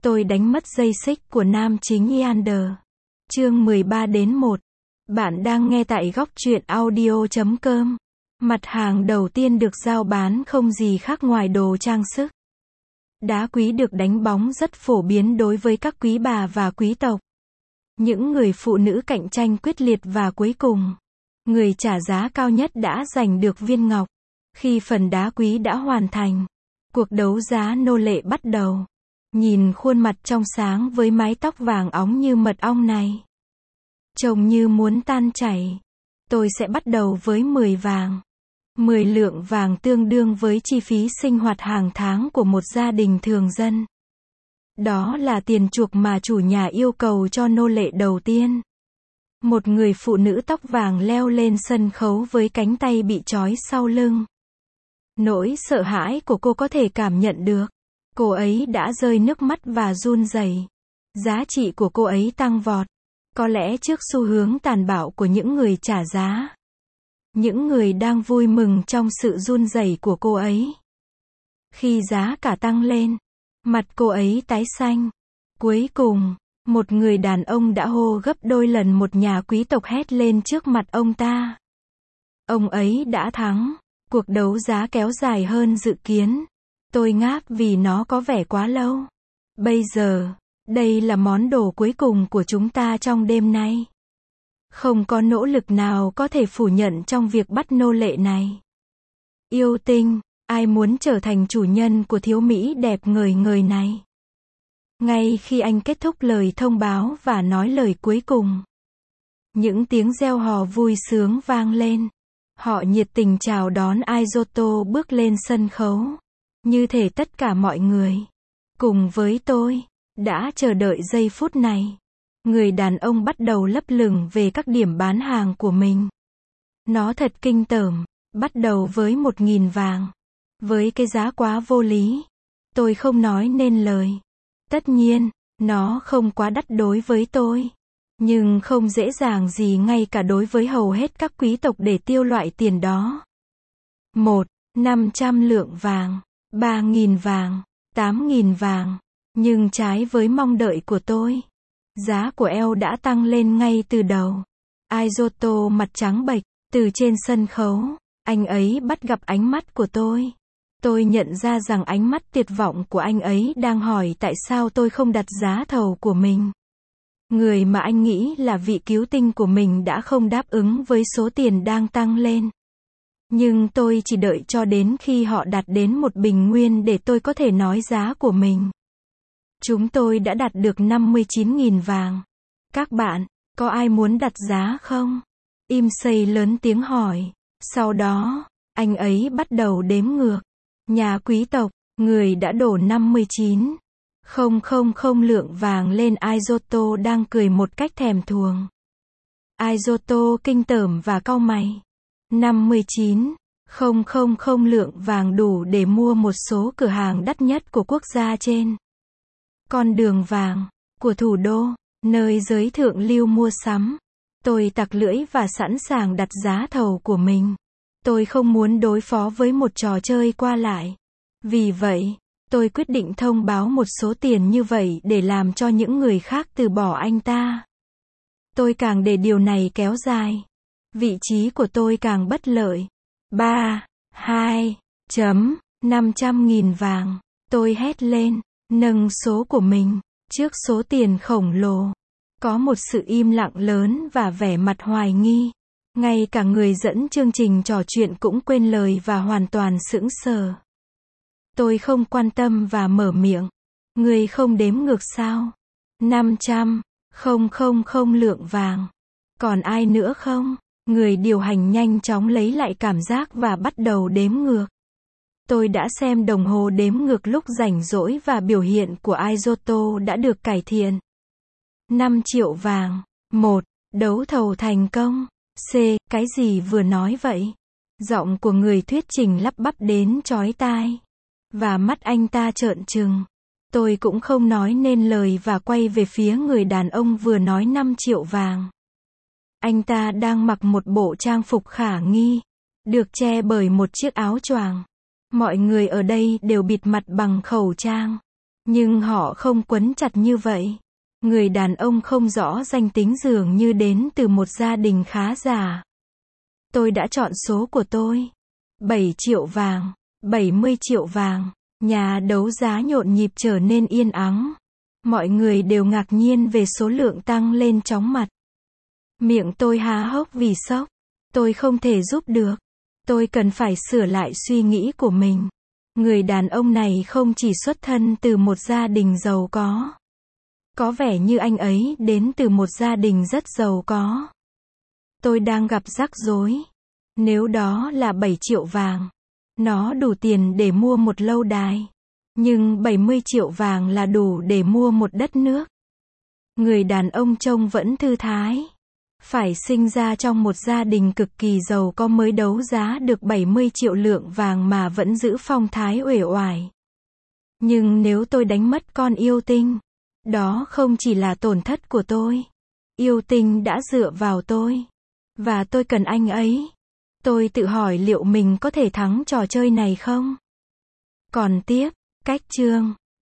Tôi đánh mất dây xích của nam chính Eander. Chương 13-1. Bạn đang nghe tại góc truyện audio.com. Mặt hàng đầu tiên được giao bán không gì khác ngoài đồ trang sức. Đá quý được đánh bóng rất phổ biến đối với các quý bà và quý tộc. Những người phụ nữ cạnh tranh quyết liệt và cuối cùng, người trả giá cao nhất đã giành được viên ngọc. Khi phần đá quý đã hoàn thành, cuộc đấu giá nô lệ bắt đầu. Nhìn khuôn mặt trong sáng với mái tóc vàng óng như mật ong này, trông như muốn tan chảy. Tôi sẽ bắt đầu với 10 vàng. 10 lượng vàng tương đương với chi phí sinh hoạt hàng tháng của một gia đình thường dân. Đó là tiền chuộc mà chủ nhà yêu cầu cho nô lệ đầu tiên. Một người phụ nữ tóc vàng leo lên sân khấu với cánh tay bị trói sau lưng. Nỗi sợ hãi của cô có thể cảm nhận được. Cô ấy đã rơi nước mắt và run rẩy. Giá trị của cô ấy tăng vọt. Có lẽ trước xu hướng tàn bạo của những người trả giá. Những người đang vui mừng trong sự run rẩy của cô ấy. Khi giá cả tăng lên, mặt cô ấy tái xanh. Cuối cùng, một người đàn ông đã hô gấp đôi lần một nhà quý tộc hét lên trước mặt ông ta. Ông ấy đã thắng. Cuộc đấu giá kéo dài hơn dự kiến. Tôi ngáp vì nó có vẻ quá lâu. Bây giờ, đây là món đồ cuối cùng của chúng ta trong đêm nay. Không có nỗ lực nào có thể phủ nhận trong việc bắt nô lệ này. Yêu tinh, ai muốn trở thành chủ nhân của thiếu mỹ đẹp ngời ngời này? Ngay khi anh kết thúc lời thông báo và nói lời cuối cùng, những tiếng reo hò vui sướng vang lên. Họ nhiệt tình chào đón Aizoto bước lên sân khấu. Như thể tất cả mọi người, cùng với tôi, đã chờ đợi giây phút này. Người đàn ông bắt đầu lấp lửng về các điểm bán hàng của mình. Nó thật kinh tởm, bắt đầu với 1.000 vàng. Với cái giá quá vô lý, tôi không nói nên lời. Tất nhiên, nó không quá đắt đối với tôi. Nhưng không dễ dàng gì ngay cả đối với hầu hết các quý tộc để tiêu loại tiền đó. 500 lượng vàng, 3.000 vàng, 8.000 vàng. Nhưng trái với mong đợi của tôi, giá của eo đã tăng lên ngay từ đầu. Aizoto mặt trắng bệch, từ trên sân khấu, anh ấy bắt gặp ánh mắt của tôi. Tôi nhận ra rằng ánh mắt tuyệt vọng của anh ấy đang hỏi tại sao tôi không đặt giá thầu của mình. Người mà anh nghĩ là vị cứu tinh của mình đã không đáp ứng với số tiền đang tăng lên. Nhưng tôi chỉ đợi cho đến khi họ đạt đến một bình nguyên để tôi có thể nói giá của mình. Chúng tôi đã đạt được 59.000 vàng. Các bạn, có ai muốn đặt giá không? Imsei lớn tiếng hỏi. Sau đó, anh ấy bắt đầu đếm ngược. Nhà quý tộc, người đã đổ 59.000 lượng vàng lên. Aizoto đang cười một cách thèm thuồng. Aizoto kinh tởm và cau mày. 59.000 lượng vàng đủ để mua một số cửa hàng đắt nhất của quốc gia trên con đường vàng của thủ đô, nơi giới thượng lưu mua sắm. Tôi tặc lưỡi và sẵn sàng đặt giá thầu của mình. Tôi không muốn đối phó với một trò chơi qua lại. Vì vậy, tôi quyết định thông báo một số tiền như vậy để làm cho những người khác từ bỏ anh ta. Tôi càng để điều này kéo dài, vị trí của tôi càng bất lợi. 500.000 vàng. Tôi hét lên, nâng số của mình, trước số tiền khổng lồ. Có một sự im lặng lớn và vẻ mặt hoài nghi. Ngay cả người dẫn chương trình trò chuyện cũng quên lời và hoàn toàn sững sờ. Tôi không quan tâm và mở miệng. Người không đếm ngược sao? 500.000 lượng vàng. Còn ai nữa không? Người điều hành nhanh chóng lấy lại cảm giác và bắt đầu đếm ngược. Tôi đã xem đồng hồ đếm ngược lúc rảnh rỗi và biểu hiện của Aizoto đã được cải thiện. 5 triệu vàng. Đấu thầu thành công. Cái gì vừa nói vậy? Giọng của người thuyết trình lắp bắp đến chói tai. Và mắt anh ta trợn trừng. Tôi cũng không nói nên lời và quay về phía người đàn ông vừa nói 5 triệu vàng. Anh ta đang mặc một bộ trang phục khả nghi, được che bởi một chiếc áo choàng. Mọi người ở đây đều bịt mặt bằng khẩu trang. Nhưng họ không quấn chặt như vậy. Người đàn ông không rõ danh tính dường như đến từ một gia đình khá giả. Tôi đã chọn số của tôi. 7 triệu vàng, 70 triệu vàng. Nhà đấu giá nhộn nhịp trở nên yên ắng. Mọi người đều ngạc nhiên về số lượng tăng lên chóng mặt. Miệng tôi há hốc vì sốc. Tôi không thể giúp được. Tôi cần phải sửa lại suy nghĩ của mình. Người đàn ông này không chỉ xuất thân từ một gia đình giàu có. Có vẻ như anh ấy đến từ một gia đình rất giàu có. Tôi đang gặp rắc rối. Nếu đó là 7 triệu vàng, nó đủ tiền để mua một lâu đài. Nhưng 70 triệu vàng là đủ để mua một đất nước. Người đàn ông trông vẫn thư thái. Phải sinh ra trong một gia đình cực kỳ giàu có mới đấu giá được 70 triệu lượng vàng mà vẫn giữ phong thái uể oải. Nhưng nếu tôi đánh mất con yêu tinh, đó không chỉ là tổn thất của tôi. Yêu tinh đã dựa vào tôi. Và tôi cần anh ấy. Tôi tự hỏi liệu mình có thể thắng trò chơi này không? Còn tiếp, cách chương